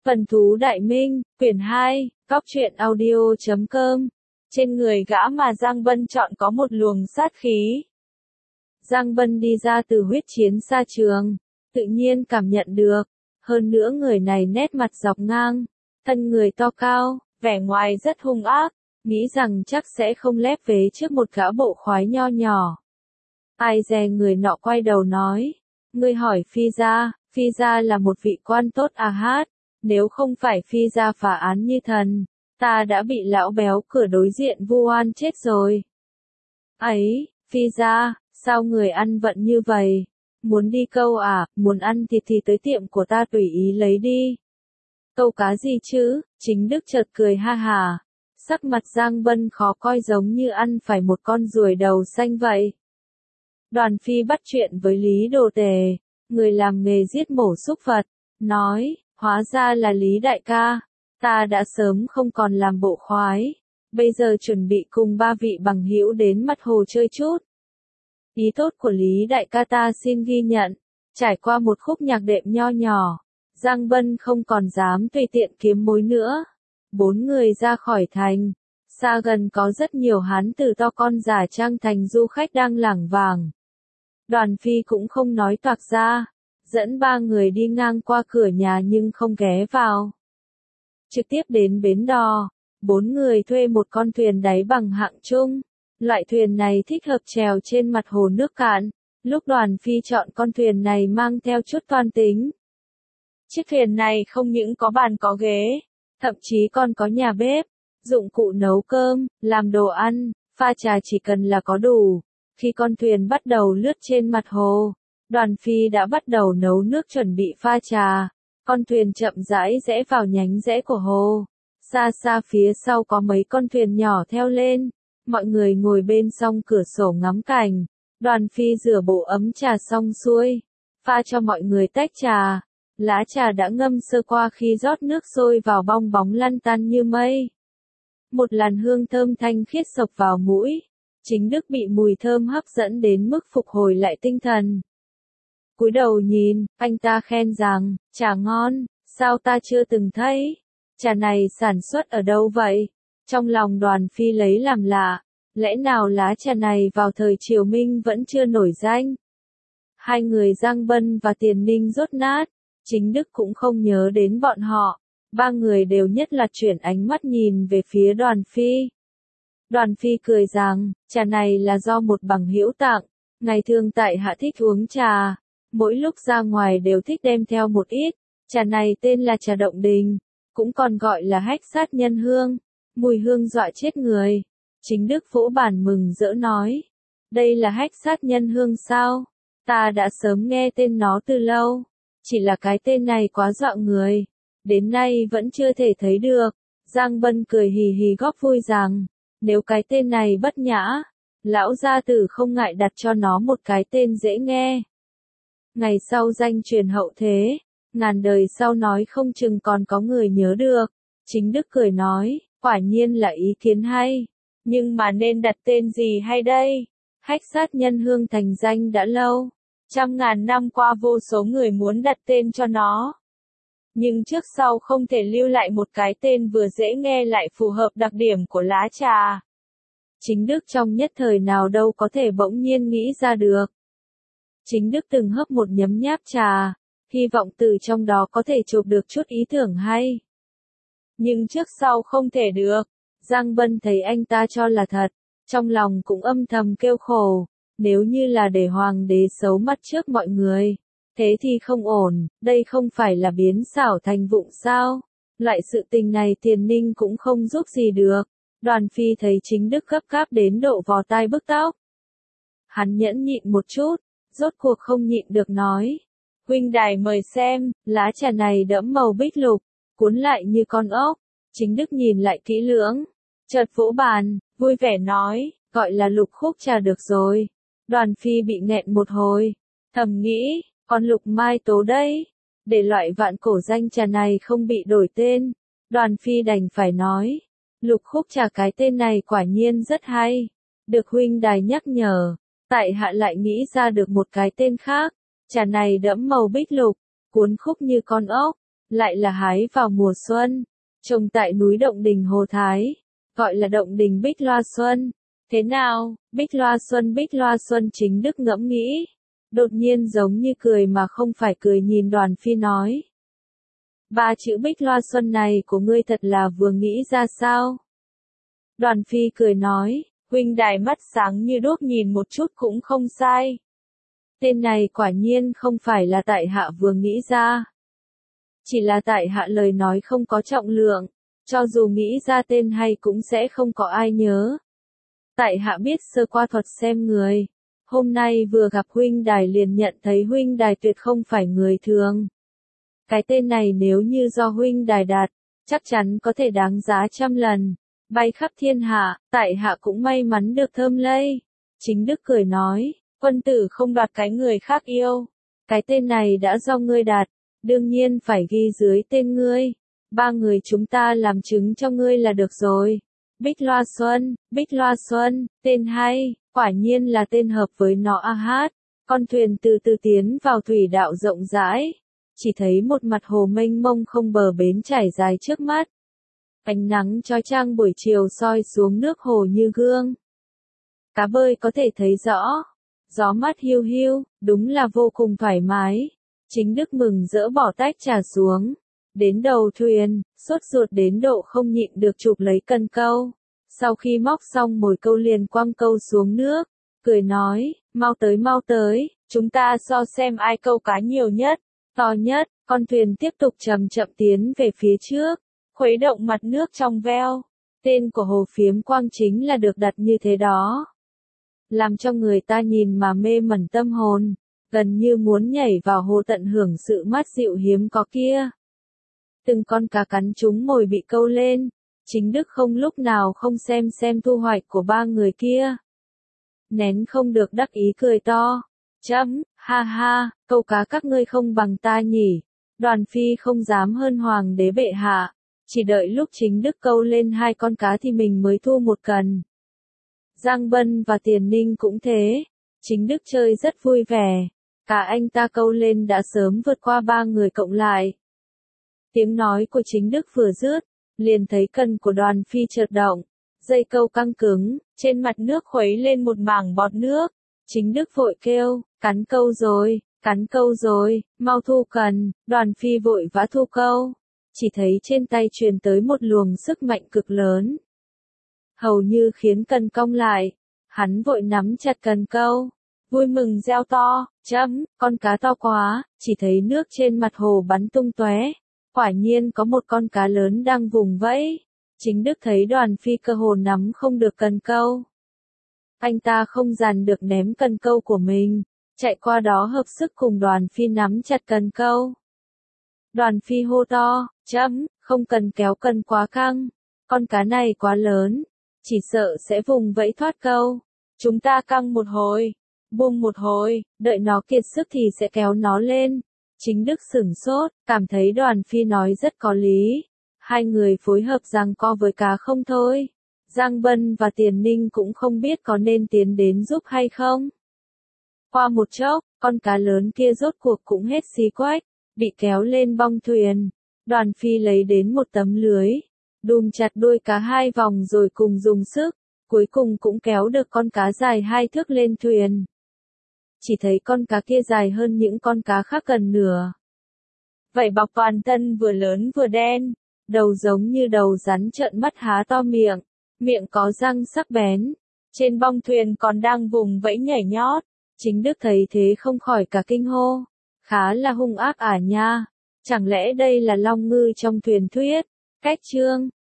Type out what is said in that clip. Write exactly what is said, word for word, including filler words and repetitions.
Phần thú đại minh, quyển hai, góc truyện audio chấm com. Trên người gã mà Giang Bân chọn có một luồng sát khí. Giang Bân đi ra từ huyết chiến xa trường, tự nhiên cảm nhận được. Hơn nữa người này nét mặt dọc ngang, thân người to cao, vẻ ngoài rất hung ác, nghĩ rằng chắc sẽ không lép vế trước một gã bộ khoái nho nhỏ. Ai dè người nọ quay đầu nói, ngươi hỏi Phi gia, Phi gia là một vị quan tốt à hát, nếu không phải Phi gia phá án như thần, ta đã bị lão béo cửa đối diện vu oan chết rồi. Ấy, Phi gia, sao người ăn vận như vậy? Muốn đi câu à, muốn ăn thịt thì tới tiệm của ta tùy ý lấy đi. Câu cá gì chứ? Chính Đức chợt cười ha hà. Sắc mặt Giang Bân khó coi giống như ăn phải một con ruồi đầu xanh vậy. Đoàn Phi bắt chuyện với Lý Đồ Tề, người làm nghề giết mổ súc vật, nói, hóa ra là Lý đại ca, ta đã sớm không còn làm bộ khoái, bây giờ chuẩn bị cùng ba vị bằng hữu đến mặt hồ chơi chút. Ý tốt của Lý đại ca ta xin ghi nhận, trải qua một khúc nhạc đệm nho nhỏ, Giang Bân không còn dám tùy tiện kiếm mối nữa. Bốn người ra khỏi thành, xa gần có rất nhiều hán tử to con giả trang thành du khách đang lảng vảng. Đoàn Phi cũng không nói toạc ra, dẫn ba người đi ngang qua cửa nhà nhưng không ghé vào. Trực tiếp đến bến đò, bốn người thuê một con thuyền đáy bằng hạng trung. Loại thuyền này thích hợp chèo trên mặt hồ nước cạn, lúc Đoàn Phi chọn con thuyền này mang theo chút toan tính. Chiếc thuyền này không những có bàn có ghế, thậm chí còn có nhà bếp, dụng cụ nấu cơm, làm đồ ăn, pha trà chỉ cần là có đủ. Khi con thuyền bắt đầu lướt trên mặt hồ, Đoàn Phi đã bắt đầu nấu nước chuẩn bị pha trà. Con thuyền chậm rãi rẽ vào nhánh rẽ của hồ. Xa xa phía sau có mấy con thuyền nhỏ theo lên. Mọi người ngồi bên song cửa sổ ngắm cảnh. Đoàn Phi rửa bộ ấm trà xong xuôi, pha cho mọi người tách trà. Lá trà đã ngâm sơ qua khi rót nước sôi vào bong bóng lăn tăn như mây. Một làn hương thơm thanh khiết sộc vào mũi. Chính Đức bị mùi thơm hấp dẫn đến mức phục hồi lại tinh thần. Cúi đầu nhìn, anh ta khen rằng, trà ngon, sao ta chưa từng thấy? Trà này sản xuất ở đâu vậy? Trong lòng Đoàn Phi lấy làm lạ, lẽ nào lá trà này vào thời Triều Minh vẫn chưa nổi danh? Hai người Giang Bân và Tiền Ninh rốt nát, Chính Đức cũng không nhớ đến bọn họ, ba người đều nhất là chuyển ánh mắt nhìn về phía Đoàn Phi. Đoàn Phi cười rằng, trà này là do một bằng hữu tặng, ngày thường tại hạ thích uống trà, mỗi lúc ra ngoài đều thích đem theo một ít, trà này tên là trà Động Đình, cũng còn gọi là hách sát nhân hương, mùi hương dọa chết người. Chính Đức vỗ bàn mừng rỡ nói, đây là hách sát nhân hương sao? Ta đã sớm nghe tên nó từ lâu, chỉ là cái tên này quá dọa người, đến nay vẫn chưa thể thấy được. Giang Bân cười hì hì góp vui rằng, nếu cái tên này bất nhã, lão gia tử không ngại đặt cho nó một cái tên dễ nghe. Ngày sau danh truyền hậu thế, ngàn đời sau nói không chừng còn có người nhớ được. Chính Đức cười nói, quả nhiên là ý kiến hay, nhưng mà nên đặt tên gì hay đây? Hách sát nhân hương thành danh đã lâu, trăm ngàn năm qua vô số người muốn đặt tên cho nó. Nhưng trước sau không thể lưu lại một cái tên vừa dễ nghe lại phù hợp đặc điểm của lá trà. Chính Đức trong nhất thời nào đâu có thể bỗng nhiên nghĩ ra được. Chính Đức từng hấp một nhấm nháp trà, hy vọng từ trong đó có thể chụp được chút ý tưởng hay. Nhưng trước sau không thể được, Giang Bân thấy anh ta cho là thật, trong lòng cũng âm thầm kêu khổ, nếu như là để hoàng đế xấu mắt trước mọi người, thế thì không ổn, đây không phải là biến xảo thành vụng sao? Loại sự tình này Tiền Ninh cũng không giúp gì được. Đoàn Phi thấy Chính Đức gấp gáp đến độ vò tai bức tóc. Hắn nhẫn nhịn một chút, rốt cuộc không nhịn được nói. Huynh đài mời xem, lá trà này đẫm màu bích lục, cuốn lại như con ốc. Chính Đức nhìn lại kỹ lưỡng, chợt vỗ bàn, vui vẻ nói, gọi là lục khúc trà được rồi. Đoàn Phi bị nghẹn một hồi, thầm nghĩ, con lục mai tố đây, để loại vạn cổ danh trà này không bị đổi tên. Đoàn Phi đành phải nói, lục khúc trà cái tên này quả nhiên rất hay, được huynh đài nhắc nhở, tại hạ lại nghĩ ra được một cái tên khác, trà này đẫm màu bích lục, cuốn khúc như con ốc, lại là hái vào mùa xuân, trồng tại núi Động Đình Hồ Thái, gọi là Động Đình Bích Loa Xuân. Thế nào, Bích Loa Xuân Bích Loa Xuân Chính Đức ngẫm nghĩ, đột nhiên giống như cười mà không phải cười nhìn Đoàn Phi nói. Ba chữ Bích Loa Xuân này của ngươi thật là vừa nghĩ ra sao? Đoàn Phi cười nói, huynh đài mắt sáng như đuốc nhìn một chút cũng không sai. Tên này quả nhiên không phải là tại hạ vừa nghĩ ra. Chỉ là tại hạ lời nói không có trọng lượng, cho dù nghĩ ra tên hay cũng sẽ không có ai nhớ. Tại hạ biết sơ qua thuật xem người, hôm nay vừa gặp huynh đài liền nhận thấy huynh đài tuyệt không phải người thường. Cái tên này nếu như do huynh đài đặt, chắc chắn có thể đáng giá trăm lần, bay khắp thiên hạ, tại hạ cũng may mắn được thơm lây. Chính Đức cười nói, quân tử không đoạt cái người khác yêu, cái tên này đã do ngươi đặt, đương nhiên phải ghi dưới tên ngươi, ba người chúng ta làm chứng cho ngươi là được rồi. Bích Loa Xuân, Bích Loa Xuân, tên hay, quả nhiên là tên hợp với nó a hát. Con thuyền từ từ tiến vào thủy đạo rộng rãi, chỉ thấy một mặt hồ mênh mông không bờ bến trải dài trước mắt. Ánh nắng chói chang buổi chiều soi xuống nước hồ như gương. Cá bơi có thể thấy rõ, gió mát hiu hiu, đúng là vô cùng thoải mái. Chính Đức mừng rỡ bỏ tách trà xuống, đến đầu thuyền, sốt ruột đến độ không nhịn được chụp lấy cần câu. Sau khi móc xong mồi câu liền quăng câu xuống nước, cười nói, mau tới mau tới, chúng ta so xem ai câu cá nhiều nhất, to nhất. Con thuyền tiếp tục chậm chậm tiến về phía trước, khuấy động mặt nước trong veo. Tên của hồ Phiếm Quang chính là được đặt như thế đó, làm cho người ta nhìn mà mê mẩn tâm hồn, gần như muốn nhảy vào hồ tận hưởng sự mát dịu hiếm có kia. Từng con cá cắn trúng mồi bị câu lên, Chính Đức không lúc nào không xem xem thu hoạch của ba người kia. Nén không được đắc ý cười to, chấm, ha ha, câu cá các ngươi không bằng ta nhỉ. Đoàn Phi không dám hơn hoàng đế bệ hạ, chỉ đợi lúc Chính Đức câu lên hai con cá thì mình mới thu một cần. Giang Bân và Tiền Ninh cũng thế, Chính Đức chơi rất vui vẻ, cả anh ta câu lên đã sớm vượt qua ba người cộng lại. Tiếng nói của Chính Đức vừa dứt, liền thấy cần của Đoàn Phi chợt động, dây câu căng cứng, trên mặt nước khuấy lên một mảng bọt nước. Chính Đức vội kêu, cắn câu rồi, cắn câu rồi, mau thu cần. Đoàn Phi vội vã thu câu, chỉ thấy trên tay truyền tới một luồng sức mạnh cực lớn, hầu như khiến cần cong lại. Hắn vội nắm chặt cần câu, vui mừng reo to, chấm, con cá to quá. Chỉ thấy nước trên mặt hồ bắn tung tóe, quả nhiên có một con cá lớn đang vùng vẫy. Chính Đức thấy Đoàn Phi cơ hồ nắm không được cần câu, anh ta không dằn được ném cần câu của mình, chạy qua đó hợp sức cùng Đoàn Phi nắm chặt cần câu. Đoàn Phi hô to, chấm, không cần kéo cần quá căng, con cá này quá lớn, chỉ sợ sẽ vùng vẫy thoát câu. Chúng ta căng một hồi, buông một hồi, đợi nó kiệt sức thì sẽ kéo nó lên. Chính Đức sửng sốt, cảm thấy Đoàn Phi nói rất có lý. Hai người phối hợp giằng co với cá không thôi. Giang Bân và Tiền Ninh cũng không biết có nên tiến đến giúp hay không. Qua một chốc, con cá lớn kia rốt cuộc cũng hết xí quách, bị kéo lên bong thuyền. Đoàn Phi lấy đến một tấm lưới, đùm chặt đuôi cá hai vòng rồi cùng dùng sức, cuối cùng cũng kéo được con cá dài hai thước lên thuyền. Chỉ thấy con cá kia dài hơn những con cá khác gần nửa. Vảy bọc toàn thân vừa lớn vừa đen, đầu giống như đầu rắn trợn mắt há to miệng, miệng có răng sắc bén. Trên bong thuyền còn đang vùng vẫy nhảy nhót. Chính Đức thấy thế không khỏi cả kinh hô, khá là hung ác à nha, chẳng lẽ đây là long ngư trong truyền thuyết? Cách chương